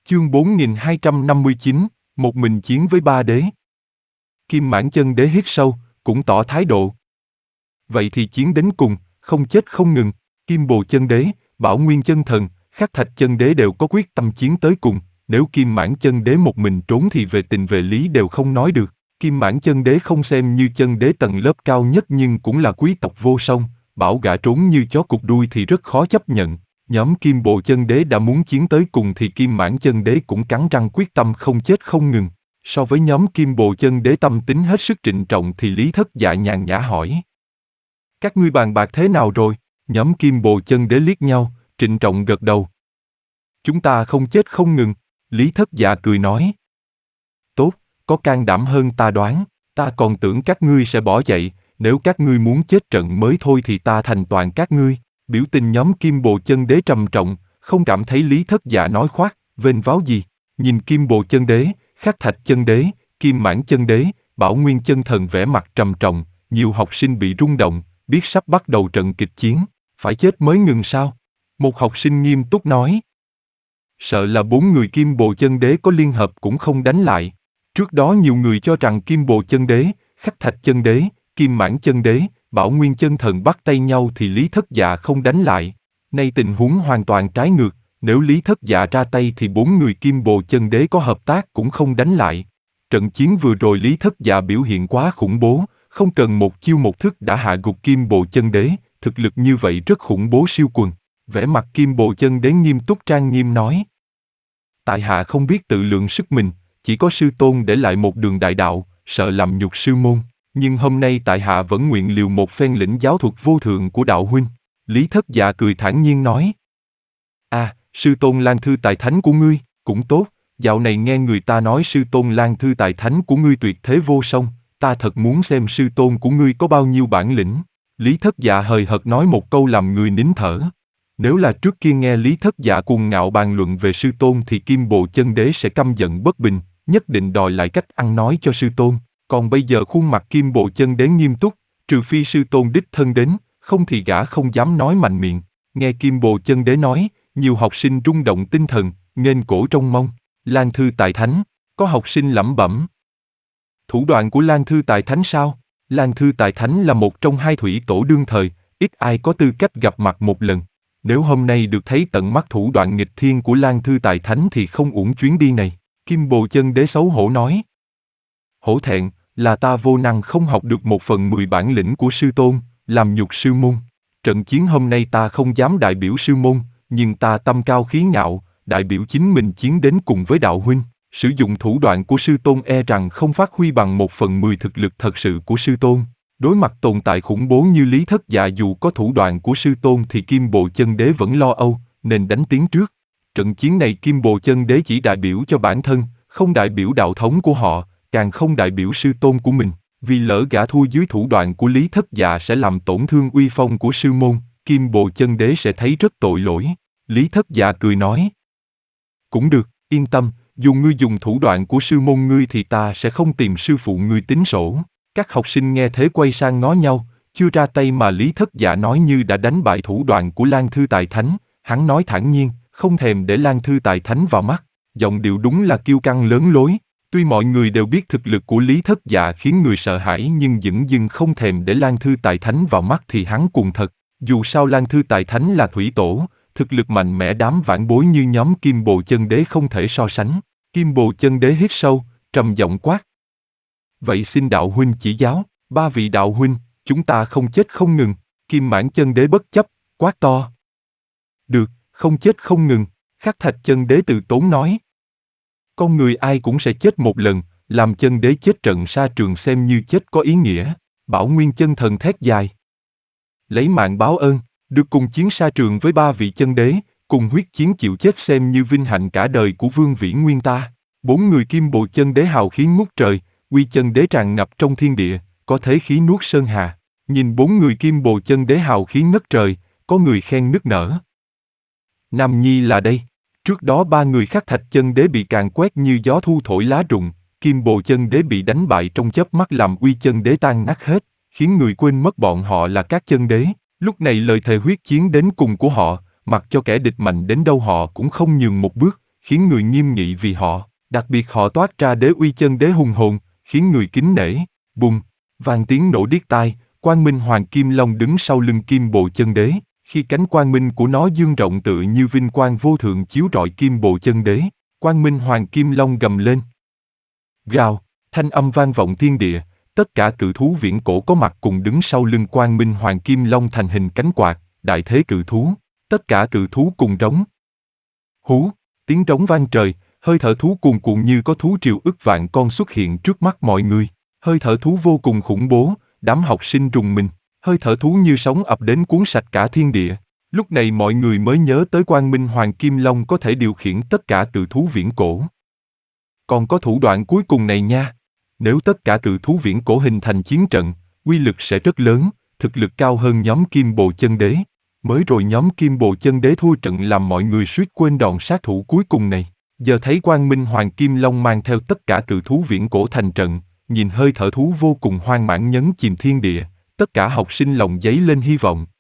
Chương 4259, một mình chiến với ba đế. Kim Mãn Chân Đế hít sâu, cũng tỏ thái độ. Vậy thì chiến đến cùng, không chết không ngừng. Kim Bồ Chân Đế, Bảo Nguyên Chân Thần, Khắc Thạch Chân Đế đều có quyết tâm chiến tới cùng. Nếu Kim Mãn Chân Đế một mình trốn thì về tình về lý đều không nói được. Kim Mãn Chân Đế không xem như chân đế tầng lớp cao nhất nhưng cũng là quý tộc vô song. Bảo gã trốn như chó cụt đuôi thì rất khó chấp nhận. Nhóm Kim Bồ Chân Đế đã muốn chiến tới cùng thì Kim Mãn Chân Đế cũng cắn răng quyết tâm không chết không ngừng. So với nhóm Kim Bồ Chân Đế tâm tính hết sức trịnh trọng thì Lý Thất Dạ nhàn nhã hỏi. Các ngươi bàn bạc thế nào rồi? Nhóm Kim Bồ Chân Đế liếc nhau, trịnh trọng gật đầu. Chúng ta không chết không ngừng, Lý Thất Dạ cười nói. Tốt, có can đảm hơn ta đoán, ta còn tưởng các ngươi sẽ bỏ chạy, nếu các ngươi muốn chết trận mới thôi thì ta thành toàn các ngươi. Biểu tình nhóm Kim Bồ Chân Đế trầm trọng, không cảm thấy Lý Thất Dạ nói khoác, vênh váo gì. Nhìn Kim Bồ Chân Đế, Khắc Thạch Chân Đế, Kim Mãn Chân Đế, Bảo Nguyên Chân Thần vẻ mặt trầm trọng, nhiều học sinh bị rung động, biết sắp bắt đầu trận kịch chiến, phải chết mới ngừng sao? Một học sinh nghiêm túc nói. Sợ là 4 người Kim Bồ Chân Đế có liên hợp cũng không đánh lại. Trước đó nhiều người cho rằng Kim Bồ Chân Đế, Khắc Thạch Chân Đế, Kim Mãn Chân Đế, Bảo Nguyên Chân Thần bắt tay nhau thì Lý Thất Dạ không đánh lại. Nay tình huống hoàn toàn trái ngược, nếu Lý Thất Dạ ra tay thì 4 người Kim Bồ Chân Đế có hợp tác cũng không đánh lại. Trận chiến vừa rồi Lý Thất Dạ biểu hiện quá khủng bố, không cần một chiêu một thức đã hạ gục Kim Bồ Chân Đế, thực lực như vậy rất khủng bố siêu quần. Vẻ mặt Kim Bồ Chân Đế nghiêm túc trang nghiêm nói. Tại hạ không biết tự lượng sức mình, chỉ có sư tôn để lại một đường đại đạo, sợ làm nhục sư môn. Nhưng hôm nay tại hạ vẫn nguyện liều một phen lĩnh giáo thuật vô thượng của đạo huynh. Lý Thất Dạ cười thản nhiên nói. Sư tôn Lan Thư Tài Thánh của ngươi, cũng tốt, dạo này nghe người ta nói sư tôn Lan Thư Tài Thánh của ngươi tuyệt thế vô song, ta thật muốn xem sư tôn của ngươi có bao nhiêu bản lĩnh. Lý Thất Dạ hời hợt nói một câu làm người nín thở. Nếu là trước kia nghe Lý Thất Dạ cuồng ngạo bàn luận về sư tôn thì Kim Bồ Chân Đế sẽ căm giận bất bình, nhất định đòi lại cách ăn nói cho sư tôn. Còn bây giờ khuôn mặt Kim Bồ Chân Đế nghiêm túc, trừ phi sư tôn đích thân đến, không thì gã không dám nói mạnh miệng. Nghe Kim Bồ Chân Đế nói, nhiều học sinh rung động tinh thần, nghênh cổ trông mong. Lan Thư Tài Thánh, có học sinh lẩm bẩm. Thủ đoạn của Lan Thư Tài Thánh sao? Lan Thư Tài Thánh là một trong hai thủy tổ đương thời, ít ai có tư cách gặp mặt một lần. Nếu hôm nay được thấy tận mắt thủ đoạn nghịch thiên của Lan Thư Tài Thánh thì không uổng chuyến đi này. Kim Bồ Chân Đế xấu hổ nói. Hổ thẹn, là ta vô năng không học được 1/10 bản lĩnh của sư tôn, làm nhục sư môn. Trận chiến hôm nay ta không dám đại biểu sư môn, nhưng ta tâm cao khí ngạo, đại biểu chính mình chiến đến cùng với đạo huynh. Sử dụng thủ đoạn của sư tôn e rằng không phát huy bằng 1/10 thực lực thật sự của sư tôn. Đối mặt tồn tại khủng bố như Lý Thất Dạ dù có thủ đoạn của sư tôn thì Kim Bồ Chân Đế vẫn lo âu, nên đánh tiến trước. Trận chiến này Kim Bồ Chân Đế chỉ đại biểu cho bản thân, không đại biểu đạo thống của họ, càng không đại biểu sư tôn của mình. Vì lỡ gã thua dưới thủ đoạn của Lý Thất Dạ sẽ làm tổn thương uy phong của sư môn, Kim Bồ Chân Đế sẽ thấy rất tội lỗi. Lý Thất Dạ cười nói. Cũng được, yên tâm, dù ngươi dùng thủ đoạn của sư môn ngươi thì ta sẽ không tìm sư phụ ngươi tính sổ. Các học sinh nghe thế quay sang ngó nhau, chưa ra tay mà Lý Thất Dạ nói như đã đánh bại thủ đoạn của Lan Thư Tài Thánh. Hắn nói thản nhiên, không thèm để Lan Thư Tài Thánh vào mắt. Giọng điệu đúng là kiêu căng lớn lối. Tuy mọi người đều biết thực lực của Lý Thất Dạ khiến người sợ hãi nhưng dửng dưng không thèm để Lan Thư Tài Thánh vào mắt thì hắn cuồng thật. Dù sao Lan Thư Tài Thánh là thủy tổ, thực lực mạnh mẽ đám vãn bối như nhóm Kim Bồ Chân Đế không thể so sánh. Kim Bồ Chân Đế hít sâu, trầm giọng quát. Vậy xin đạo huynh chỉ giáo, 3 vị đạo huynh, chúng ta không chết không ngừng. Kim Mãn Chân Đế bất chấp, quát to. Được, không chết không ngừng, Khắc Thạch Chân Đế từ tốn nói. Con người ai cũng sẽ chết một lần, làm chân đế chết trận sa trường xem như chết có ý nghĩa. Bảo Nguyên Chân Thần thét dài. Lấy mạng báo ơn, được cùng chiến sa trường với 3 vị chân đế, cùng huyết chiến chịu chết xem như vinh hạnh cả đời của Vương Vĩ Nguyên ta. 4 người Kim Bồ Chân Đế hào khí ngút trời, uy chân đế tràn ngập trong thiên địa, có thế khí nuốt sơn hà. Nhìn 4 người Kim Bồ Chân Đế hào khí ngất trời, có người khen nức nở. Nam Nhi là đây. Trước đó 3 người Khắc Thạch Chân Đế bị càn quét như gió thu thổi lá rụng, Kim Bồ Chân Đế bị đánh bại trong chớp mắt làm uy chân đế tan nát hết, khiến người quên mất bọn họ là các chân đế. Lúc này lời thề huyết chiến đến cùng của họ, mặc cho kẻ địch mạnh đến đâu họ cũng không nhường một bước, khiến người nghiêm nghị vì họ, đặc biệt họ toát ra đế uy chân đế hùng hồn, khiến người kính nể. Bùng, vang tiếng nổ điếc tai, Quang Minh Hoàng Kim Long đứng sau lưng Kim Bồ Chân Đế, khi cánh quang minh của nó dương rộng tựa như vinh quang vô thượng chiếu rọi Kim Bồ Chân Đế, Quang Minh Hoàng Kim Long gầm lên. Gào, thanh âm vang vọng thiên địa, tất cả cự thú viễn cổ có mặt cùng đứng sau lưng Quang Minh Hoàng Kim Long thành hình cánh quạt, đại thế cự thú, tất cả cự thú cùng rống. Hú, tiếng rống vang trời, hơi thở thú cuồn cuộn như có thú triều ức vạn con xuất hiện trước mắt mọi người, hơi thở thú vô cùng khủng bố, đám học sinh rùng mình, hơi thở thú như sóng ập đến cuốn sạch cả thiên địa. Lúc này mọi người mới nhớ tới Quang Minh Hoàng Kim Long có thể điều khiển tất cả cự thú viễn cổ. Còn có thủ đoạn cuối cùng này nha. Nếu tất cả cự thú viễn cổ hình thành chiến trận, uy lực sẽ rất lớn, thực lực cao hơn nhóm Kim Bồ Chân Đế. Mới rồi nhóm Kim Bồ Chân Đế thua trận làm mọi người suýt quên đòn sát thủ cuối cùng này. Giờ thấy Quang Minh Hoàng Kim Long mang theo tất cả cự thú viễn cổ thành trận, nhìn hơi thở thú vô cùng hoang mãn nhấn chìm thiên địa, tất cả học sinh lòng dấy lên hy vọng.